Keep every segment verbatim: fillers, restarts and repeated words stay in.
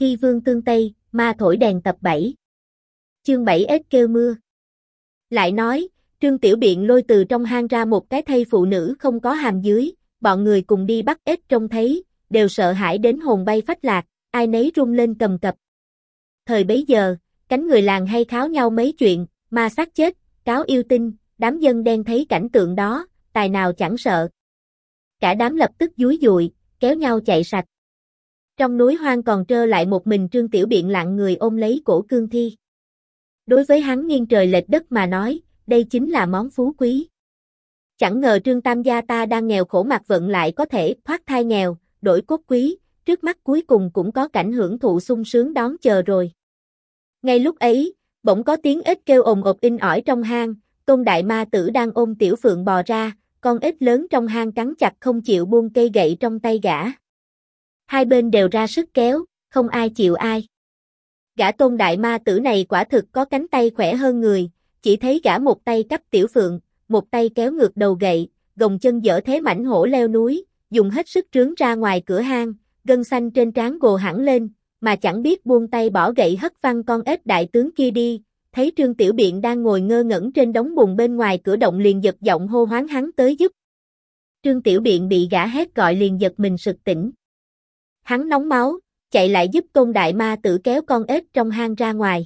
Thi vương tương Tây, ma thổi đèn tập bảy. Chương bảy ếch kêu mưa. Lại nói, Trương Tiểu Biện lôi từ trong hang ra một cái thây phụ nữ không có hàm dưới, bọn người cùng đi bắt ếch trông thấy, đều sợ hãi đến hồn bay phách lạc, ai nấy run lên cầm cập. Thời bấy giờ, cánh người làng hay kháo nhau mấy chuyện, ma sát chết, cáo yêu tinh, đám dân đen thấy cảnh tượng đó, tài nào chẳng sợ. Cả đám lập tức dúi dùi, kéo nhau chạy sạch. Trong núi hoang còn trơ lại một mình Trương Tiểu Biện lặng người ôm lấy cổ cương thi. Đối với hắn nghiêng trời lệch đất mà nói, đây chính là món phú quý. Chẳng ngờ Trương Tam gia ta đang nghèo khổ mặt vận lại có thể thoát thai nghèo, đổi cốt quý, trước mắt cuối cùng cũng có cảnh hưởng thụ sung sướng đón chờ rồi. Ngay lúc ấy, bỗng có tiếng ếch kêu ồn ộp in ỏi trong hang, Tôn Đại Ma Tử đang ôm Tiểu Phượng bò ra, con ếch lớn trong hang cắn chặt không chịu buông cây gậy trong tay gã. Hai bên đều ra sức kéo, không ai chịu ai. Gã Tôn Đại Ma Tử này quả thực có cánh tay khỏe hơn người, chỉ thấy gã một tay cắp Tiểu Phượng, một tay kéo ngược đầu gậy, gồng chân dở thế mảnh hổ leo núi, dùng hết sức trướng ra ngoài cửa hang, gân xanh trên trán gồ hẳn lên, mà chẳng biết buông tay bỏ gậy hất văng con ếch đại tướng kia đi. Thấy Trương Tiểu Biện đang ngồi ngơ ngẩn trên đống bùn bên ngoài cửa động liền giật giọng hô hoán hắn tới giúp. Trương Tiểu Biện bị gã hét gọi liền giật mình sực tỉnh. Hắn nóng máu, chạy lại giúp Tôn Đại Ma Tử kéo con ếch trong hang ra ngoài.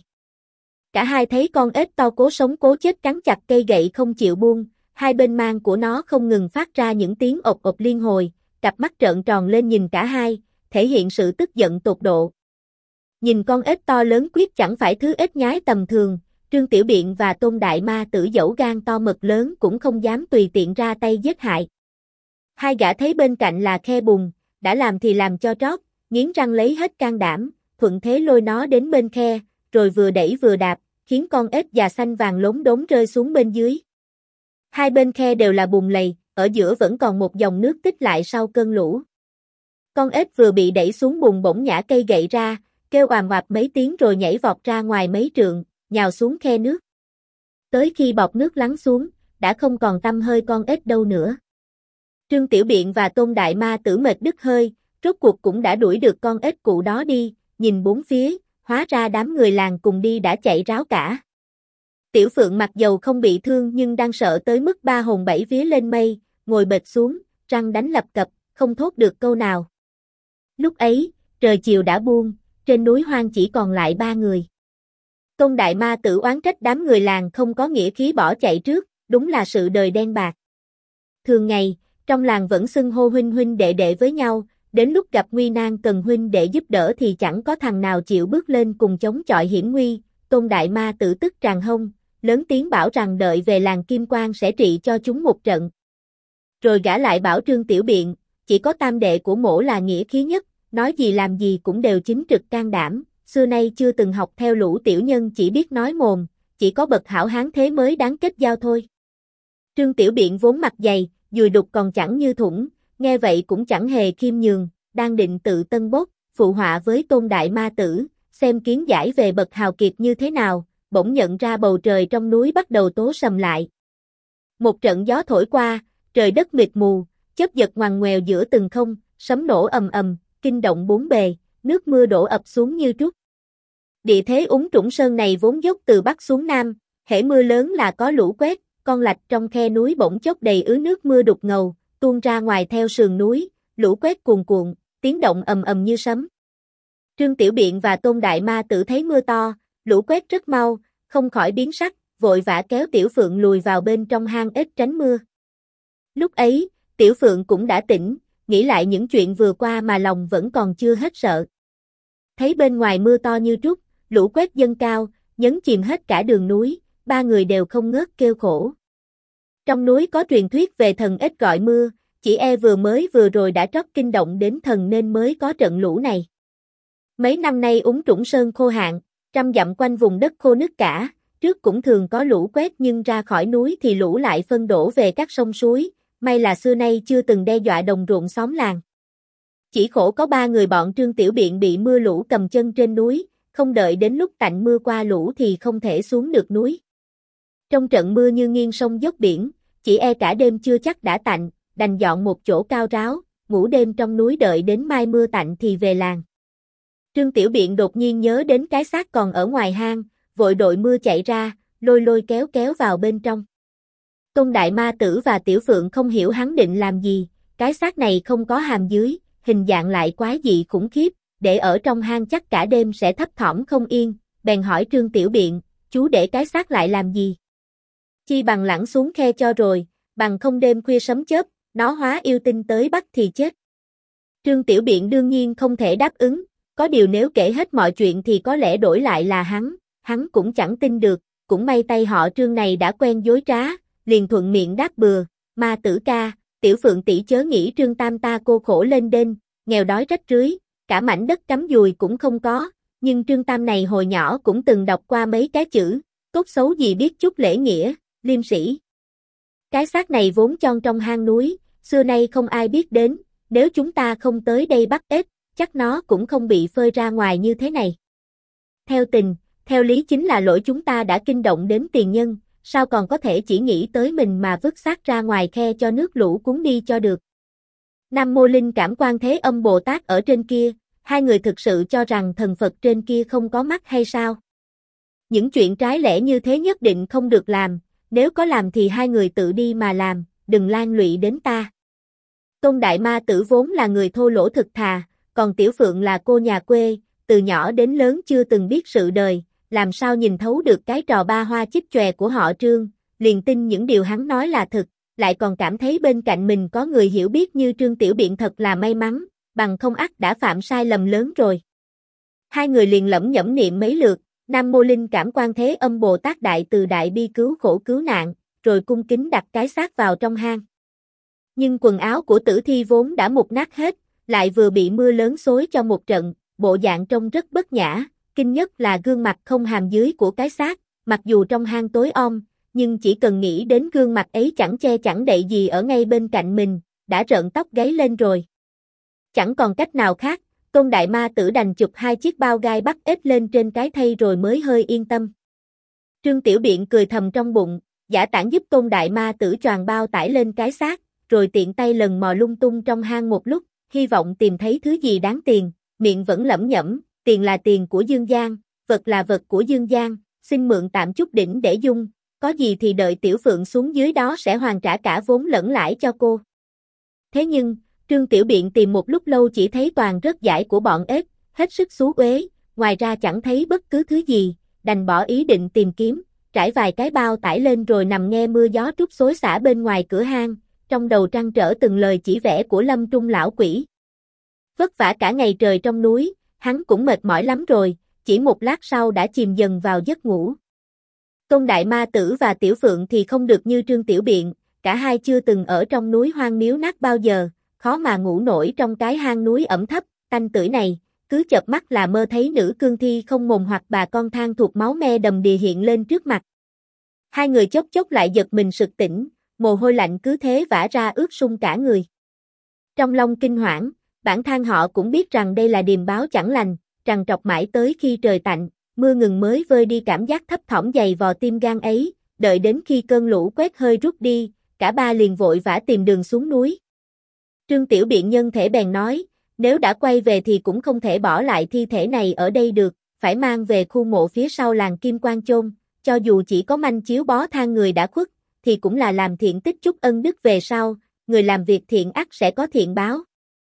Cả hai thấy con ếch to cố sống cố chết cắn chặt cây gậy không chịu buông, hai bên mang của nó không ngừng phát ra những tiếng ộp ộp liên hồi, cặp mắt trợn tròn lên nhìn cả hai, thể hiện sự tức giận tột độ. Nhìn con ếch to lớn quyết chẳng phải thứ ếch nhái tầm thường, Trương Tiểu Biện và Tôn Đại Ma Tử dẫu gan to mật lớn cũng không dám tùy tiện ra tay giết hại. Hai gã thấy bên cạnh là khe bùn, đã làm thì làm cho trót, nghiến răng lấy hết can đảm, thuận thế lôi nó đến bên khe, rồi vừa đẩy vừa đạp, khiến con ếch già xanh vàng lốm đốm rơi xuống bên dưới. Hai bên khe đều là bùn lầy, ở giữa vẫn còn một dòng nước tích lại sau cơn lũ. Con ếch vừa bị đẩy xuống bùn bỗng nhả cây gậy ra, kêu oàm oạp mấy tiếng rồi nhảy vọt ra ngoài mấy trượng, nhào xuống khe nước. Tới khi bọt nước lắng xuống, đã không còn tăm hơi con ếch đâu nữa. Trương Tiểu Biện và Tôn Đại Ma Tử mệt đứt hơi, rốt cuộc cũng đã đuổi được con ếch cụ đó đi, nhìn bốn phía, hóa ra đám người làng cùng đi đã chạy ráo cả. Tiểu Phượng mặc dầu không bị thương nhưng đang sợ tới mức ba hồn bảy vía lên mây, ngồi bệt xuống, răng đánh lập cập, không thốt được câu nào. Lúc ấy, trời chiều đã buông, trên núi hoang chỉ còn lại ba người. Tôn Đại Ma Tử oán trách đám người làng không có nghĩa khí bỏ chạy trước, đúng là sự đời đen bạc. Thường ngày, trong làng vẫn xưng hô huynh huynh đệ đệ với nhau, đến lúc gặp nguy nan cần huynh đệ giúp đỡ thì chẳng có thằng nào chịu bước lên cùng chống chọi hiểm nguy. Tôn Đại Ma Tử tức tràn hông, lớn tiếng bảo rằng đợi về làng Kim Quang sẽ trị cho chúng một trận. Rồi gã lại bảo Trương Tiểu Biện, chỉ có tam đệ của mỗ là nghĩa khí nhất, nói gì làm gì cũng đều chính trực can đảm, xưa nay chưa từng học theo lũ tiểu nhân chỉ biết nói mồm, chỉ có bậc hảo hán thế mới đáng kết giao thôi. Trương Tiểu Biện vốn mặt dày, dùi đục còn chẳng như thủng, nghe vậy cũng chẳng hề khiêm nhường, đang định tự tân bốc, phụ họa với Tôn Đại Ma Tử, xem kiến giải về bậc hào kiệt như thế nào, bỗng nhận ra bầu trời trong núi bắt đầu tối sầm lại. Một trận gió thổi qua, trời đất mịt mù, chớp giật ngoằn ngoèo giữa từng không, sấm nổ ầm ầm, kinh động bốn bề, nước mưa đổ ập xuống như trút. Địa thế úng trũng sơn này vốn dốc từ bắc xuống nam, hễ mưa lớn là có lũ quét, con lạch trong khe núi bỗng chốc đầy ứ nước mưa đục ngầu, tuôn ra ngoài theo sườn núi, lũ quét cuồn cuộn, tiếng động ầm ầm như sấm. Trương Tiểu Biện và Tôn Đại Ma Tử thấy mưa to, lũ quét rất mau, không khỏi biến sắc, vội vã kéo Tiểu Phượng lùi vào bên trong hang ếch tránh mưa. Lúc ấy, Tiểu Phượng cũng đã tỉnh, nghĩ lại những chuyện vừa qua mà lòng vẫn còn chưa hết sợ. Thấy bên ngoài mưa to như trút, lũ quét dâng cao, nhấn chìm hết cả đường núi, ba người đều không ngớt kêu khổ. Trong núi có truyền thuyết về thần ếch gọi mưa, chỉ e vừa mới vừa rồi đã trót kinh động đến thần nên mới có trận lũ này. Mấy năm nay úng trũng sơn khô hạn, trăm dặm quanh vùng đất khô nứt cả, trước cũng thường có lũ quét nhưng ra khỏi núi thì lũ lại phân đổ về các sông suối, may là xưa nay chưa từng đe dọa đồng ruộng xóm làng. Chỉ khổ có ba người bọn Trương Tiểu Biện bị mưa lũ cầm chân trên núi, không đợi đến lúc tạnh mưa qua lũ thì không thể xuống được núi. Trong trận mưa như nghiêng sông dốc biển, chỉ e cả đêm chưa chắc đã tạnh, đành dọn một chỗ cao ráo, ngủ đêm trong núi đợi đến mai mưa tạnh thì về làng. Trương Tiểu Biện đột nhiên nhớ đến cái xác còn ở ngoài hang, vội đội mưa chạy ra, lôi lôi kéo kéo vào bên trong. Tôn Đại Ma Tử và Tiểu Phượng không hiểu hắn định làm gì, cái xác này không có hàm dưới, hình dạng lại quái dị khủng khiếp, để ở trong hang chắc cả đêm sẽ thấp thỏm không yên, bèn hỏi Trương Tiểu Biện, chú để cái xác lại làm gì? Chi bằng lẳng xuống khe cho rồi, bằng không đêm khuya sấm chớp, nó hóa yêu tinh tới bắt thì chết. Trương Tiểu Biện đương nhiên không thể đáp ứng, có điều nếu kể hết mọi chuyện thì có lẽ đổi lại là hắn, hắn cũng chẳng tin được, cũng may tay họ Trương này đã quen dối trá, liền thuận miệng đáp bừa, Ma Tử ca, Tiểu Phượng tỷ chớ nghĩ Trương Tam ta cô khổ lên đên, nghèo đói rách rưới, cả mảnh đất cắm dùi cũng không có, nhưng Trương Tam này hồi nhỏ cũng từng đọc qua mấy cái chữ, tốt xấu gì biết chút lễ nghĩa, liêm sĩ. Cái xác này vốn chôn trong hang núi, xưa nay không ai biết đến, nếu chúng ta không tới đây bắt ếch, chắc nó cũng không bị phơi ra ngoài như thế này. Theo tình, theo lý chính là lỗi chúng ta đã kinh động đến tiền nhân, sao còn có thể chỉ nghĩ tới mình mà vứt xác ra ngoài khe cho nước lũ cuốn đi cho được. Nam Mô Linh Cảm Quan Thế Âm Bồ Tát ở trên kia, hai người thực sự cho rằng thần Phật trên kia không có mắt hay sao? Những chuyện trái lẽ như thế nhất định không được làm, nếu có làm thì hai người tự đi mà làm, đừng lan lụy đến ta. Tôn Đại Ma Tử vốn là người thô lỗ thực thà, còn Tiểu Phượng là cô nhà quê, từ nhỏ đến lớn chưa từng biết sự đời, làm sao nhìn thấu được cái trò ba hoa chích chòe của họ Trương, liền tin những điều hắn nói là thực, lại còn cảm thấy bên cạnh mình có người hiểu biết như Trương Tiểu Biện thật là may mắn, bằng không ắt đã phạm sai lầm lớn rồi. Hai người liền lẩm nhẩm niệm mấy lượt, Nam Mô Linh Cảm Quan Thế Âm Bồ Tát Đại Từ Đại Bi Cứu Khổ Cứu Nạn, rồi cung kính đặt cái xác vào trong hang. Nhưng quần áo của tử thi vốn đã mục nát hết, lại vừa bị mưa lớn xối cho một trận, bộ dạng trông rất bất nhã, kinh nhất là gương mặt không hàm dưới của cái xác, mặc dù trong hang tối om, nhưng chỉ cần nghĩ đến gương mặt ấy chẳng che chẳng đậy gì ở ngay bên cạnh mình, đã rợn tóc gáy lên rồi. Chẳng còn cách nào khác, Tôn Đại Ma Tử đành chụp hai chiếc bao gai bắt ếch lên trên cái thây rồi mới hơi yên tâm. Trương Tiểu Biện cười thầm trong bụng, giả tản giúp Tôn Đại Ma Tử choàng bao tải lên cái xác, rồi tiện tay lần mò lung tung trong hang một lúc, hy vọng tìm thấy thứ gì đáng tiền, miệng vẫn lẩm nhẩm, tiền là tiền của Dương Giang, vật là vật của Dương Giang, xin mượn tạm chút đỉnh để dung, có gì thì đợi Tiểu Phượng xuống dưới đó sẽ hoàn trả cả vốn lẫn lãi cho cô. Thế nhưng, Trương Tiểu Biện tìm một lúc lâu chỉ thấy toàn rớt dải của bọn ếch, hết sức xú uế, ngoài ra chẳng thấy bất cứ thứ gì, đành bỏ ý định tìm kiếm, trải vài cái bao tải lên rồi nằm nghe mưa gió trút xối xả bên ngoài cửa hang, trong đầu trăn trở từng lời chỉ vẽ của Lâm Trung lão quỷ. Vất vả cả ngày trời trong núi, hắn cũng mệt mỏi lắm rồi, chỉ một lát sau đã chìm dần vào giấc ngủ. Tôn Đại Ma Tử và Tiểu Phượng thì không được như Trương Tiểu Biện, cả hai chưa từng ở trong núi hoang miếu nát bao giờ, khó mà ngủ nổi trong cái hang núi ẩm thấp, tanh tưởi này, cứ chợp mắt là mơ thấy nữ cương thi không mồm hoặc bà con than thuộc máu me đầm đìa hiện lên trước mặt. Hai người chốc chốc lại giật mình sực tỉnh, mồ hôi lạnh cứ thế vã ra ướt sũng cả người. Trong lòng kinh hoảng, bản thân họ cũng biết rằng đây là điềm báo chẳng lành, trằn trọc mãi tới khi trời tạnh, mưa ngừng mới vơi đi cảm giác thấp thỏm dày vò tim gan ấy, đợi đến khi cơn lũ quét hơi rút đi, cả ba liền vội vã tìm đường xuống núi. Trương Tiểu Biện nhân thể bèn nói, nếu đã quay về thì cũng không thể bỏ lại thi thể này ở đây được, phải mang về khu mộ phía sau làng Kim Quan chôn, cho dù chỉ có manh chiếu bó than người đã khuất, thì cũng là làm thiện tích chút ân đức về sau, người làm việc thiện ắt sẽ có thiện báo.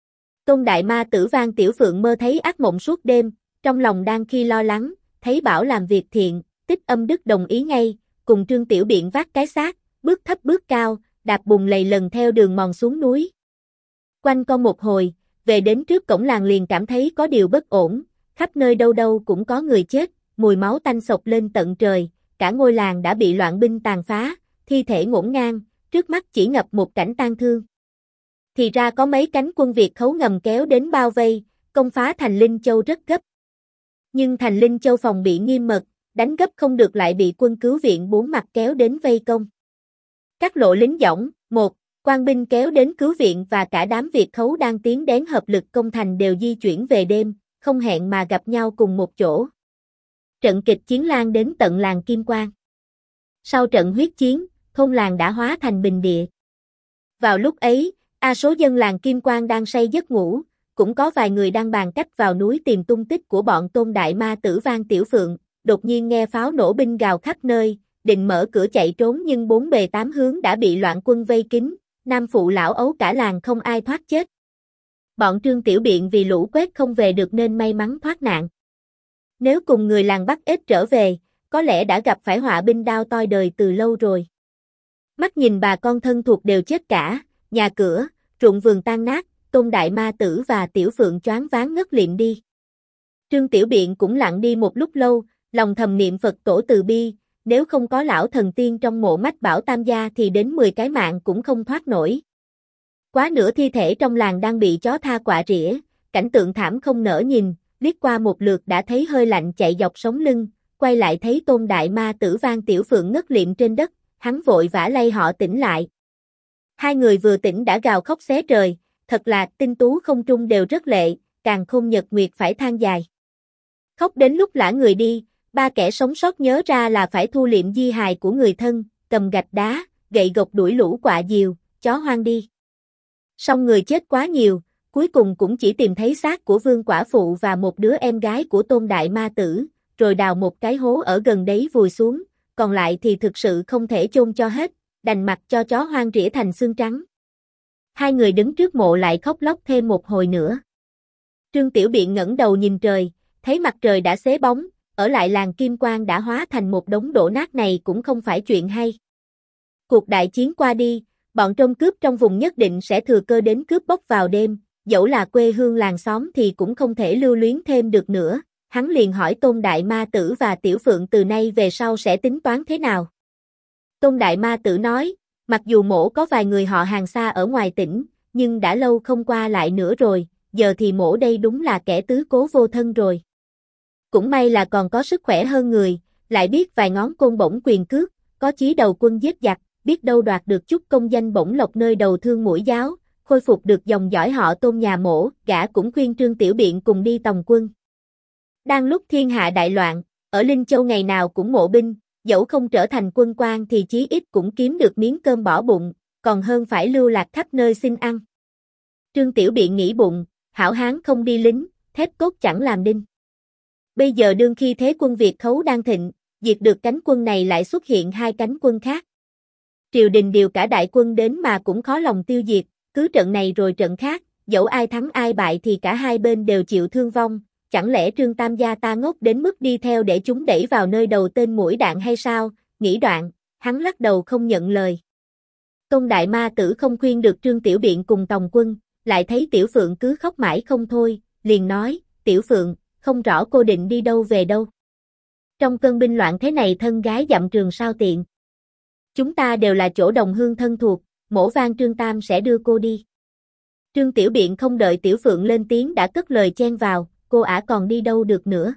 Tôn Đại Ma Tử vang Tiểu Phượng mơ thấy ác mộng suốt đêm, trong lòng đang khi lo lắng, thấy bảo làm việc thiện, tích âm đức đồng ý ngay, cùng Trương Tiểu Biện vác cái xác, bước thấp bước cao, đạp bùn lầy lần theo đường mòn xuống núi. Quanh co một hồi, về đến trước cổng làng liền cảm thấy có điều bất ổn, khắp nơi đâu đâu cũng có người chết, mùi máu tanh sộc lên tận trời, cả ngôi làng đã bị loạn binh tàn phá, thi thể ngổn ngang, trước mắt chỉ ngập một cảnh tang thương. Thì ra có mấy cánh quân Việt khấu ngầm kéo đến bao vây, công phá thành Linh Châu rất gấp. Nhưng thành Linh Châu phòng bị nghiêm mật, đánh gấp không được lại bị quân cứu viện bốn mặt kéo đến vây công. Các lộ lính dõng, một, quan binh kéo đến cứu viện và cả đám Việt khấu đang tiến đến hợp lực công thành đều di chuyển về đêm, không hẹn mà gặp nhau cùng một chỗ. Trận kịch chiến lan đến tận làng Kim Quan. Sau trận huyết chiến, thôn làng đã hóa thành bình địa. Vào lúc ấy, a số dân làng Kim Quan đang say giấc ngủ, cũng có vài người đang bàn cách vào núi tìm tung tích của bọn Tôn Đại Ma Tử Vang Tiểu Phượng, đột nhiên nghe pháo nổ binh gào khắp nơi, định mở cửa chạy trốn nhưng bốn bề tám hướng đã bị loạn quân vây kín, nam phụ lão ấu cả làng không ai thoát chết. Bọn Trương Tiểu Biện vì lũ quét không về được nên may mắn thoát nạn. Nếu cùng người làng Bắc Ếch trở về, có lẽ đã gặp phải họa binh đao toi đời từ lâu rồi. Mắt nhìn bà con thân thuộc đều chết cả, nhà cửa, ruộng vườn tan nát, Tôn Đại Ma Tử và Tiểu Phượng choáng váng ngất liệm đi. Trương Tiểu Biện cũng lặng đi một lúc lâu, lòng thầm niệm Phật tổ từ bi, nếu không có lão thần tiên trong mộ mách bảo Tam gia thì đến mười cái mạng cũng không thoát nổi. Quá nửa thi thể trong làng đang bị chó tha quạ rỉa, cảnh tượng thảm không nỡ nhìn, liếc qua một lượt đã thấy hơi lạnh chạy dọc sống lưng, quay lại thấy Tôn Đại Ma Tử Vang Tiểu Phượng ngất liệm trên đất, hắn vội vã lay họ tỉnh lại. Hai người vừa tỉnh đã gào khóc xé trời, thật là tinh tú không trung đều rất lệ, càng không nhật nguyệt phải than dài. Khóc đến lúc lả người đi, ba kẻ sống sót nhớ ra là phải thu liệm di hài của người thân, cầm gạch đá, gậy gộc đuổi lũ quạ diều, chó hoang đi. Song người chết quá nhiều, cuối cùng cũng chỉ tìm thấy xác của Vương quả phụ và một đứa em gái của Tôn Đại Ma Tử, rồi đào một cái hố ở gần đấy vùi xuống, còn lại thì thực sự không thể chôn cho hết, đành mặc cho chó hoang rỉa thành xương trắng. Hai người đứng trước mộ lại khóc lóc thêm một hồi nữa. Trương Tiểu Biện ngẩng đầu nhìn trời, thấy mặt trời đã xế bóng, ở lại làng Kim Quang đã hóa thành một đống đổ nát này cũng không phải chuyện hay. Cuộc đại chiến qua đi, bọn trộm cướp trong vùng nhất định sẽ thừa cơ đến cướp bóc vào đêm, dẫu là quê hương làng xóm thì cũng không thể lưu luyến thêm được nữa. Hắn liền hỏi Tôn Đại Ma Tử và Tiểu Phượng từ nay về sau sẽ tính toán thế nào. Tôn Đại Ma Tử nói, mặc dù mổ có vài người họ hàng xa ở ngoài tỉnh, nhưng đã lâu không qua lại nữa rồi, giờ thì mổ đây đúng là kẻ tứ cố vô thân rồi. Cũng may là còn có sức khỏe hơn người, lại biết vài ngón côn bổng quyền cước, có chí đầu quân giết giặc, biết đâu đoạt được chút công danh bổng lộc nơi đầu thương mũi giáo, khôi phục được dòng dõi họ Tôn nhà mổ, gã cũng khuyên Trương Tiểu Biện cùng đi tòng quân. Đang lúc thiên hạ đại loạn, ở Linh Châu ngày nào cũng mộ binh, dẫu không trở thành quân quan thì chí ít cũng kiếm được miếng cơm bỏ bụng, còn hơn phải lưu lạc khắp nơi xin ăn. Trương Tiểu Biện nghĩ bụng, hảo hán không đi lính, thép cốt chẳng làm đinh. Bây giờ đương khi thế quân Việt khấu đang thịnh, diệt được cánh quân này lại xuất hiện hai cánh quân khác. Triều đình điều cả đại quân đến mà cũng khó lòng tiêu diệt, cứ trận này rồi trận khác, dẫu ai thắng ai bại thì cả hai bên đều chịu thương vong. Chẳng lẽ Trương Tam gia ta ngốc đến mức đi theo để chúng đẩy vào nơi đầu tên mũi đạn hay sao? Nghĩ đoạn, hắn lắc đầu không nhận lời. Tôn Đại Ma Tử không khuyên được Trương Tiểu Biện cùng tòng quân, lại thấy Tiểu Phượng cứ khóc mãi không thôi, liền nói, Tiểu Phượng, không rõ cô định đi đâu về đâu. Trong cơn binh loạn thế này thân gái dặm trường sao tiện. Chúng ta đều là chỗ đồng hương thân thuộc, mổ vang Trương Tam sẽ đưa cô đi. Trương Tiểu Biện không đợi Tiểu Phượng lên tiếng đã cất lời chen vào. Cô ả còn đi đâu được nữa.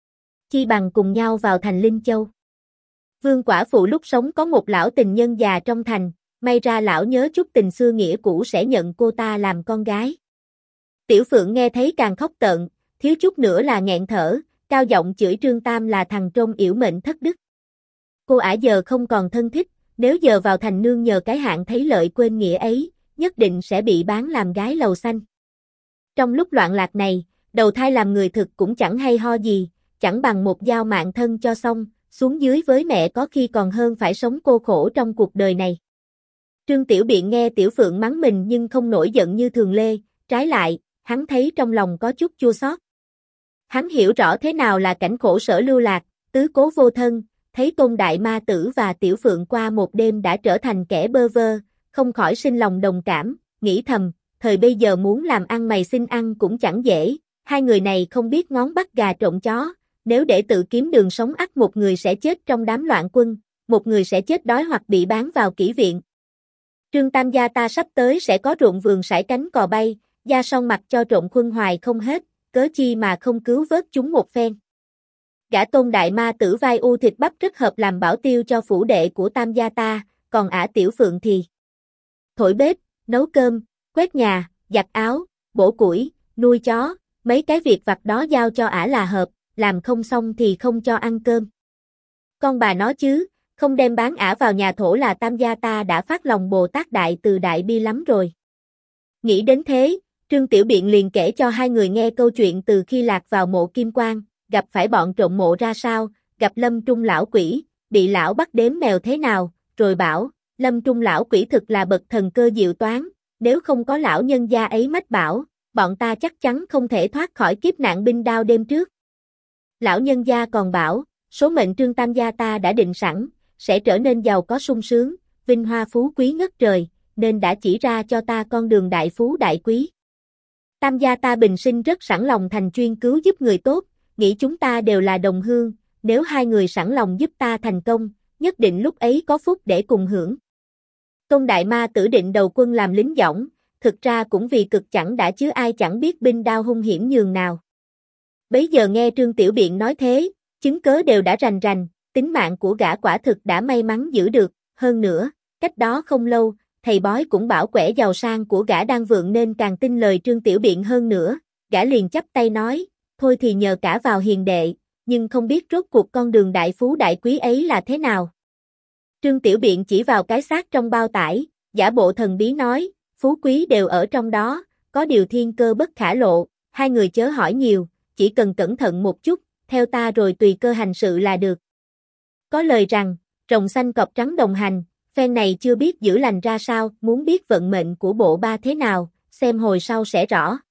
Chi bằng cùng nhau vào thành Linh Châu. Vương quả phụ lúc sống có một lão tình nhân già trong thành, may ra lão nhớ chút tình xưa nghĩa cũ sẽ nhận cô ta làm con gái. Tiểu Phượng nghe thấy càng khóc tợn, thiếu chút nữa là nghẹn thở, cao giọng chửi Trương Tam là thằng trông yểu mệnh thất đức. Cô ả giờ không còn thân thích, nếu giờ vào thành nương nhờ cái hạng thấy lợi quên nghĩa ấy, nhất định sẽ bị bán làm gái lầu xanh. Trong lúc loạn lạc này, đầu thai làm người thực cũng chẳng hay ho gì, chẳng bằng một dao mạng thân cho xong, xuống dưới với mẹ có khi còn hơn phải sống cô khổ trong cuộc đời này. Trương Tiểu Biện nghe Tiểu Phượng mắng mình nhưng không nổi giận như thường lê, trái lại, hắn thấy trong lòng có chút chua xót. Hắn hiểu rõ thế nào là cảnh khổ sở lưu lạc, tứ cố vô thân, thấy Tôn Đại Ma Tử và Tiểu Phượng qua một đêm đã trở thành kẻ bơ vơ, không khỏi sinh lòng đồng cảm, nghĩ thầm, thời bây giờ muốn làm ăn mày xin ăn cũng chẳng dễ. Hai người này không biết ngón bắt gà trộm chó, nếu để tự kiếm đường sống ắt một người sẽ chết trong đám loạn quân, một người sẽ chết đói hoặc bị bán vào kỹ viện. Trương Tam gia ta sắp tới sẽ có ruộng vườn sải cánh cò bay, gia song mặt cho trộm khuân hoài không hết, cớ chi mà không cứu vớt chúng một phen. Gã Tôn Đại Ma Tử vai u thịt bắp rất hợp làm bảo tiêu cho phủ đệ của Tam gia ta, còn ả Tiểu Phượng thì thổi bếp, nấu cơm, quét nhà, giặt áo, bổ củi, nuôi chó. Mấy cái việc vặt đó giao cho ả là hợp, làm không xong thì không cho ăn cơm. Con bà nó chứ, không đem bán ả vào nhà thổ là Tam gia ta đã phát lòng Bồ Tát Đại từ đại bi lắm rồi. Nghĩ đến thế, Trương Tiểu Biện liền kể cho hai người nghe câu chuyện từ khi lạc vào mộ Kim Quan, gặp phải bọn trộm mộ ra sao, gặp Lâm Trung lão quỷ, bị lão bắt đếm mèo thế nào, rồi bảo, Lâm Trung lão quỷ thực là bậc thần cơ diệu toán, nếu không có lão nhân gia ấy mách bảo, bọn ta chắc chắn không thể thoát khỏi kiếp nạn binh đao đêm trước. Lão nhân gia còn bảo, số mệnh Trương Tam gia ta đã định sẵn, sẽ trở nên giàu có sung sướng, vinh hoa phú quý ngất trời, nên đã chỉ ra cho ta con đường đại phú đại quý. Tam gia ta bình sinh rất sẵn lòng thành chuyên cứu giúp người tốt, nghĩ chúng ta đều là đồng hương, nếu hai người sẵn lòng giúp ta thành công, nhất định lúc ấy có phúc để cùng hưởng. Công đại ma tử định đầu quân làm lính dõng, thực ra cũng vì cực chẳng đã chứ ai chẳng biết binh đao hung hiểm nhường nào. Bấy giờ nghe Trương Tiểu Biện nói thế, chứng cớ đều đã rành rành, tính mạng của gã quả thực đã may mắn giữ được, hơn nữa, cách đó không lâu, thầy bói cũng bảo quẻ giàu sang của gã đang vượng nên càng tin lời Trương Tiểu Biện hơn nữa, gã liền chắp tay nói, thôi thì nhờ cả vào hiền đệ, nhưng không biết rốt cuộc con đường đại phú đại quý ấy là thế nào. Trương Tiểu Biện chỉ vào cái xác trong bao tải, giả bộ thần bí nói, phú quý đều ở trong đó, có điều thiên cơ bất khả lộ, hai người chớ hỏi nhiều, chỉ cần cẩn thận một chút, theo ta rồi tùy cơ hành sự là được. Có lời rằng, rồng xanh cọp trắng đồng hành, phen này chưa biết giữ lành ra sao, muốn biết vận mệnh của bộ ba thế nào, xem hồi sau sẽ rõ.